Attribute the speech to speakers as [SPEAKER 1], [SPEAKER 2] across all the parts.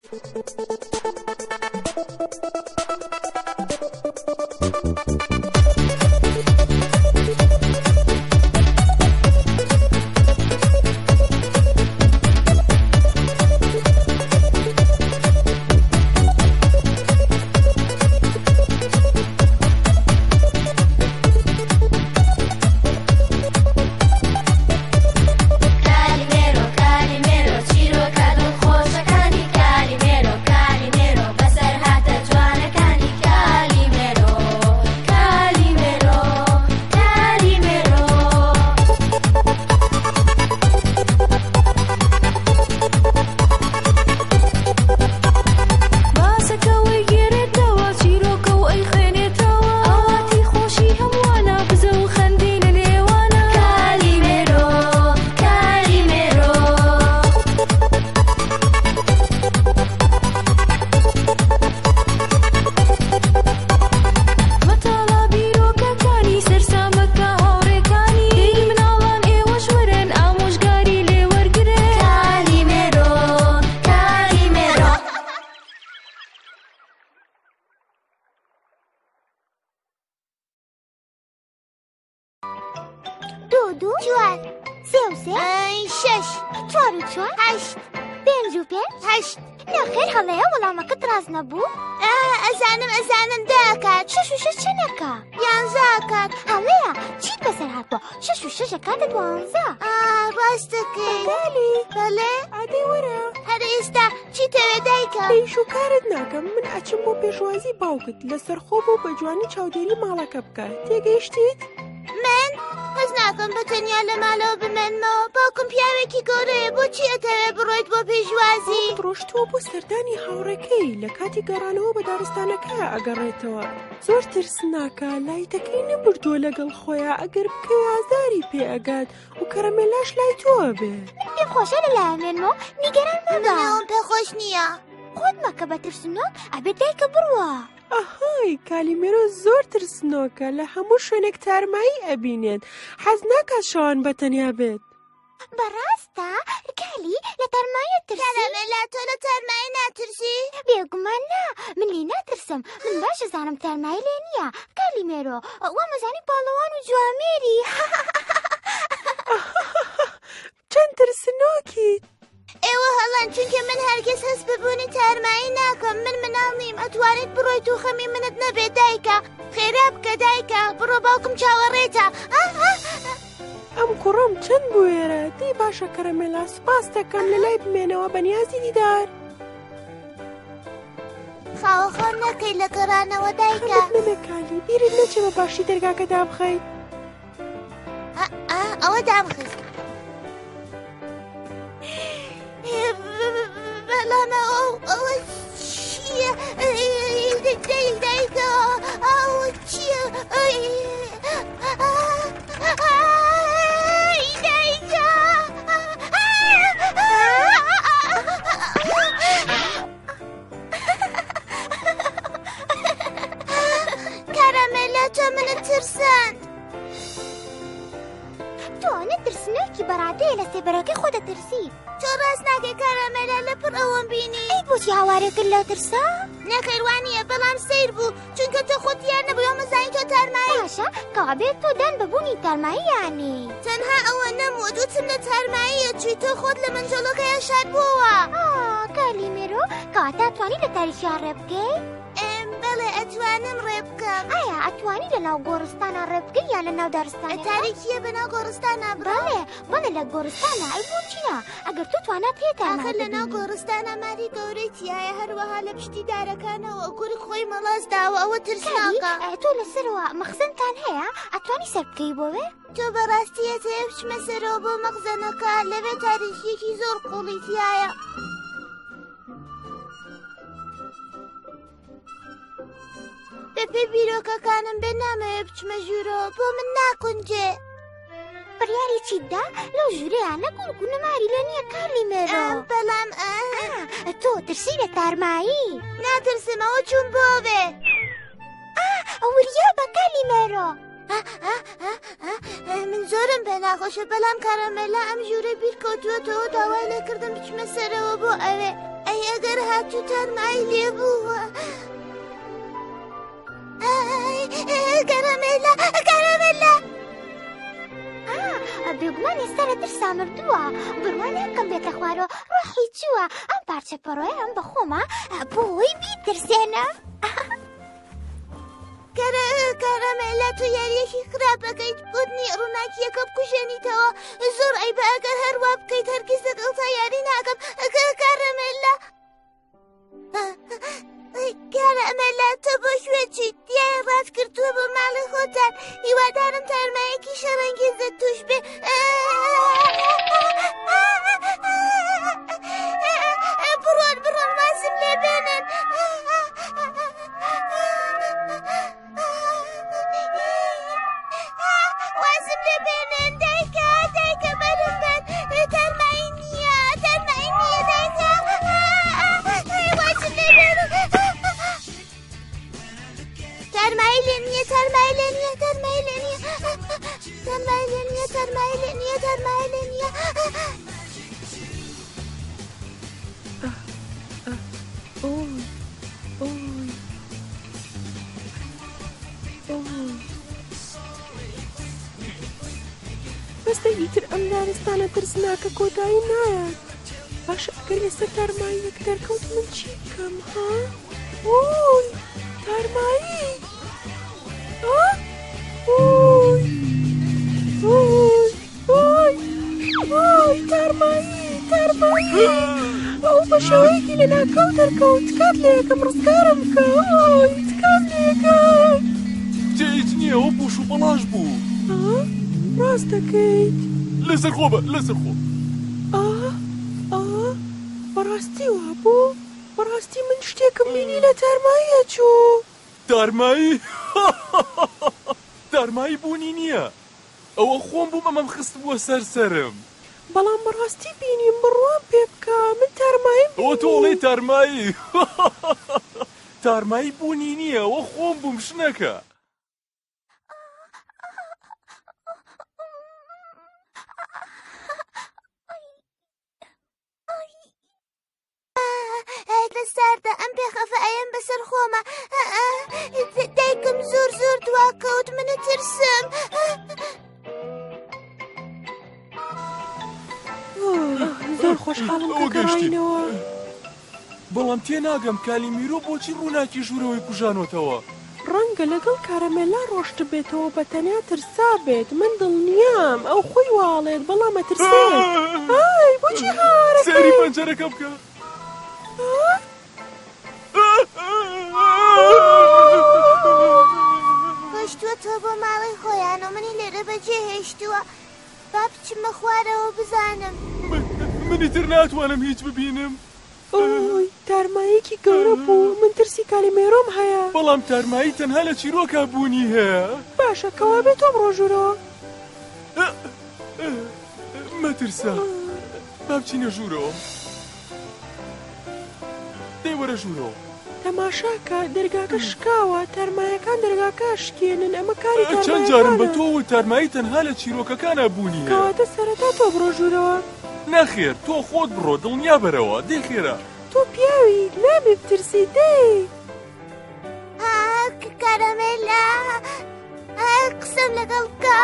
[SPEAKER 1] دو چوار سێ و سێ شەش چوار و چوار هەشت پێنج و پێنج هەشت نەخێر هەڵەیە وەڵامەکەت ڕاست نەبوو؟ ئەزانم داکات شەش و شەش چەندەکە؟ یانزە ئەکات. هەڵەیە چیت بەسەر هاتبووە؟ شەش و شەش ئەکاتە دوانزە. ڕاستەکەی بەڵێ ئادەی وەرە هەرە ئێستا چیتەوێ دایکە؟
[SPEAKER 2] پێشوکارت ناکەم من ئەچم بۆ پێشوازی باوکت لەسەر خۆ بۆ بە جوانی چاودێری ماڵەکە بکە تێگەیشتیت؟
[SPEAKER 1] من هەز ناکەم بە تەنیا لە ماڵەوە بمێنمەوە باوکم پیاوێکی گەورەیە بۆچی ئەتەوێ بڕۆیت بۆ پێشوازی؟
[SPEAKER 2] ڕۆشتووە بۆ سەردانی هاوڕێکەی لە کاتی گەڕانەوە بە دارستانەکە ئەگەڕێتەوە زۆر ترسناکە لایتەکەی نەبردووە لەگەڵ خۆیان ئەگەر بکەوێ ئازاری پێ ئەگات و کەرەمێلاش لای تۆوە بێت.
[SPEAKER 1] پێم خۆشە لەلایەنێنمەوە نیگەران مەبە. منەوەم پێخۆش نییە. خۆت مەکە بە ترسنۆک ئەبێت دایکە بڕوە.
[SPEAKER 2] ئەهای کالیمێرۆ زۆر ترسنۆکە لە هەموو شوێنێک تارمایی ئەبینێت حەز ناکات شەوان بەتەنیا بێت.
[SPEAKER 1] بەڕاستە کالی لە تارمایە ترسی؟ کەرەمێلا تۆ لە تارمایی ناترسی؟ بێگومان نا من لی ناترسم من باشە زانم تارمایی لێ نییە. کالیمێرۆ وا مەزانی پاڵەوان و جوامێری.
[SPEAKER 2] چەند ترسنۆکیت؟
[SPEAKER 1] ئێوە هەڵان چونکە من هەرگیز هەست ببوونی تارمایی ناکەم من مناڵ نیم ئەتوانیت بڕۆیت و خەمی منت نەبێت دایکە خێرا بکە دایکە بڕۆ باوکم چاوەڕێتە.
[SPEAKER 2] ئەم کوڕم چەند بوێرە دەی باشە کەرەمێلا سوپاس دەکەم لە لای بمێنەوە بەنیازی دیدار.
[SPEAKER 1] خاوەخۆ نەکەی لە گەڕانەوە دایکە.
[SPEAKER 2] نەمێ کالی بیرت نەچێ بە باشی دەرگاکە دابخەیت.
[SPEAKER 1] ئەوە دامخست. بەڵامە ئەوە چییە؟ دایکە ئەوە چییە؟ دایکە کەرەمێلا تۆ منت ترساند. تۆ نەترسنۆکی بەڕادەیە لە سێبەرەکەی خۆ دەترسی. تۆ ڕاست ناکەی کەرەمێلا لە پڕ ئەوەم بینی. ئەی بۆچی هاوارێکرد لە ترسا؟ نەخێوانییە بەڵام سیر بوو چونکە تۆ خۆت یار نەبووی ئەمەزانی تۆ تارمایی. باشە کەوابێت تۆ دان بەبوونی تارمایی یانی. تەنها ئەوە نەموت وتم لە تارماییە چووی تۆ خۆت لە منجەڵۆکەیە شاد بووەوە. کالیمێرۆ کەواتە ئەتوانی لە تاریکیان ڕێ بکەی؟ بەڵێ ئەتوانم ڕێ بکەم. ئایا ئەتوانی لە ناو گۆڕستانە ڕێ بکەی یان لە ناو دارستانە؟ تاریکیە بە ناو گۆڕستانە بڕێ. بەڵێ لە گۆڕستانە ئەی بۆ چییە؟ ئەگەر تۆ توانات هەیە تارمایی ببینی. ئاخر لە ناو گۆڕستانە ماری گەورەی تایە هەروەها لە پشتی دارەکانەوە گوری خۆی مەڵاز داوە ئەوە ترسناکە. تۆ لەسەرەوە مەخزنتان هەیە ئەتوانی سەر بکەی بۆوێ؟ تۆ بەڕاستی هەتەیە بچمە سەرەوە بۆ مەخزەنەکە لەوێ تاریکیەکی زۆر قوڵی تایە. بەپێ بیرۆکەکانم بێ نامەوێ بچمە ژوورەوە بۆ من ناکونجێ. بڕیاری چیتدا لەو ژوورەیانە گوڵک و نەماری لێ نییە کالیمێرۆ. بەڵام تۆ ترسی لە تارمایی؟ ناترسمەوە چوون بۆوێ. ئەوریە بە کالیمێرۆ. من زۆرم پێ ناخۆشە بەڵام کەرەمێلا ئەم ژوورە بیرکەوتووەتەوە داوای لێکردم بچمە سەرەوە بۆ ئەوێ. ئەگەر هاتوو تەرمای لێ بووە کەرەمێلا بێگومان ئێستا لە ترسا مردووە بڕوان یەکەم بێتە خوارەوە ڕۆحی چووە ئەم پارچە پەڕۆیە ئەم بەخۆمە بۆی بیترسێنە کەرەمێلا تۆ یاریەکی خراپەکەیت بۆتنی ڕووناکیەکە بکوژێنیتەوە زۆر ئەیبە ئەگەر هەروە بکەیت هەرگیز لەگەڵ تا یاری ناکەم کەرەمێلا کەرەمێلا تۆ بۆ شوێ چیت دیایە ڕاست کردووە بۆ ماڵی خۆتان هیوادارم تارمایەکی شەڕەنگێزت توش بێ بڕۆن وازم لێ بێنن وازم لێ بێنن دایکە بەرم بن تارمایی نییە دایکە وازم لێ بێنن تارمایی لێ نییە
[SPEAKER 2] بەستە ئیتر ئەم دارستانە ترسناکە کۆتایی نایەت باشە ئەگەر ئێستا تارماییەک دەرکەوت من چی بکەم ها؟ ئۆی تارمایی تارمایی ئەو بە شێوەیەکی لە ناکەوت دەرکەوت کات لە یەکەم ڕزگارم بکە کات لە یەکەم
[SPEAKER 3] جێیت نییە ئەو پوش و بەڵاش بوو
[SPEAKER 2] ڕاست دەکەیت
[SPEAKER 3] لەسەر خۆ
[SPEAKER 2] بەڕاستی وا بوو بەڕاستی من شتێکم بینی لە تارماییە چوو
[SPEAKER 3] تارمایی بوونی نییە ئەوە خۆم بوو بەمەم خست بووە سەرسەرم
[SPEAKER 2] بەڵام بەڕاستی بینیم بڕوان پێ بکە من تارماییم
[SPEAKER 3] ئەوە تۆڵی تارمایی بوونی نییە ئەوە خۆم بووم شنەکە
[SPEAKER 1] ساردا ئەم پێخەفە ئەیەم بەسەر خۆمە دایکم زۆر دواکەوت منە ترسم
[SPEAKER 2] زۆر خۆشحاڵم کە گەڕاینەوە
[SPEAKER 3] بەڵام تێناگەم کالیمیرۆ بۆچی ڕووناکی ژوورەوەی کوژانۆتەوە
[SPEAKER 2] ڕەنگە لەگەڵ کارەمێلا ڕۆشت بێتەوە بە تەنیا ترسا بێت من دڵنیام ئەو خۆی واڵێت بەڵام ئەترسێت بۆچی هارەکەی
[SPEAKER 3] سەیری پەنجەرەکە بکە
[SPEAKER 1] هێشتووەتەوە بۆ ماڵی خۆیان و منی لێرە بەجێ هێشتووە با بچمە خوارەوە بزانم
[SPEAKER 3] منی تر ناتوانم هیچ ببینم
[SPEAKER 2] تارماییەکی گەورە بوو من ترسی کالیمێرۆم هەیە
[SPEAKER 3] بەڵام تارمایی تەنها لە چیرۆکە بوونی هەیە
[SPEAKER 2] باشە کەوا بێت تۆم ڕۆژوورەوە
[SPEAKER 3] مەترسە با بچینە ژوورەوە دەی وەرە ژوورەوە
[SPEAKER 2] تەماشاکە دەرگاکە شکاوە تارمایەکان دەرگاکە شکێنن ئەمە کاری تارمایەکانە
[SPEAKER 3] چەند جارم بە تۆ تارمایی تەنها لە چیرۆکەکانە بوونی هەیە
[SPEAKER 2] کەواتە سەرەتا تۆ بڕۆ ژوورەوە
[SPEAKER 3] نەخێر تۆ خۆت بڕۆ دڵنیا بەرەوە دەی خێرا
[SPEAKER 2] تۆ پیاوی نابێ بترسی دەی
[SPEAKER 1] کەرەمێلا قسەم لەگەڵ بکە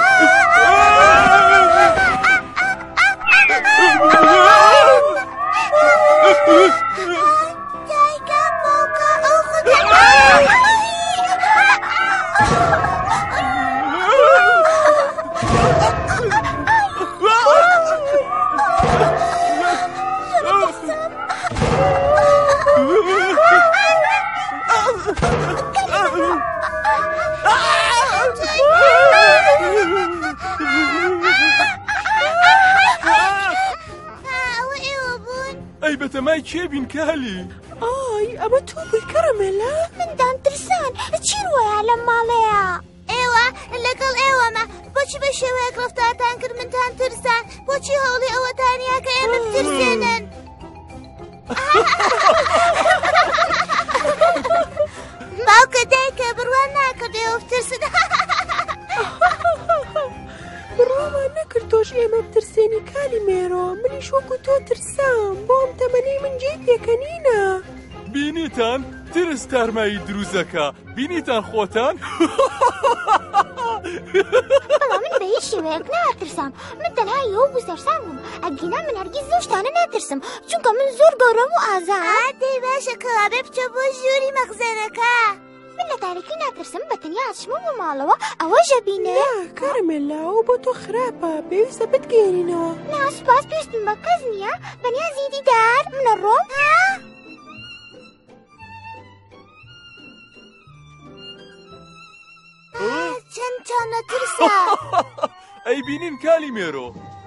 [SPEAKER 1] دایکە بۆکە ئەو خودە
[SPEAKER 3] ئەی بەتەمای کێبین کالی
[SPEAKER 2] ئەمە تۆ بووی کەرەمێلا
[SPEAKER 1] مندان ترسان چی ڕوایە لەم ماڵەیە ئێوە لەگەڵ ئێوەمە بۆچی بە شێوەیەک ڕەفتارتان کرد منتان ترسان بۆچی هەوڵی ئەوەتانیا کە ئێمە بترسێنن باوکە دایکە بڕوان ناکردێەوە بترسن
[SPEAKER 2] بڕوامان نەکرد تۆش ئێمە بترسێنی کالیمێرۆ منیش وەکو تۆ ترسام بۆ ئەم تەمەنەی من جێ پێکە
[SPEAKER 3] وتتان ترس تارمایی دروزەکە بینیتان خۆتان؟
[SPEAKER 1] بەڵام من بە هیچ شێوەیەک ناترسام. من تەنها ئەوە بوو سەرسام بووم. ئەگینا من هەرگیز لەو شتانە ناترسم چونکە من زۆر گەورەم و ئازاد. دەی باشە کەوابێ بچە بۆ ژووری مەخزەنەکە. من لە تاریکی ناترسم بەتەنیا ئاچمە بۆ ماڵەوە ئەوە ژەبینە.
[SPEAKER 2] کارمێلا ئەو بۆ تۆ خراپە پێویستە بتگێرینەوە.
[SPEAKER 1] نا سوپاس پێویستم بە کەس نییە بەنیازی دیدار منە ڕۆم. چەند چانە ترسە.
[SPEAKER 3] ئەی بینین کالی مێرۆ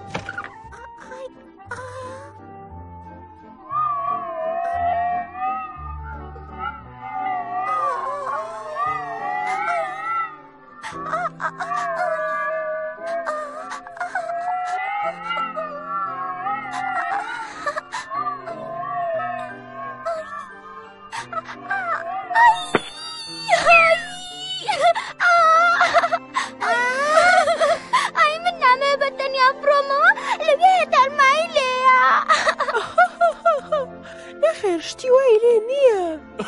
[SPEAKER 2] شتی وای لێ نییە.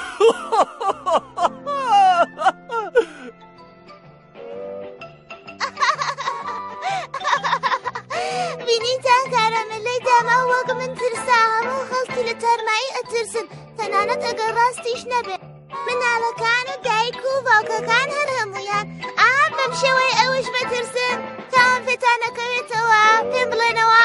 [SPEAKER 1] بینیتان کارامەلەی داما وەک من ترسا. هەموو خەڵکی لە تەرمایی ئەترسن تەنانەت ئەگەر ڕاستیش نەبێت. مناڵەکان و دایک و باوکەکان هەر هەمویان بەم شێوەی ئەوش بەترسن. تاوان پێتان نەکەوێتەوە پێم بڵێنەوە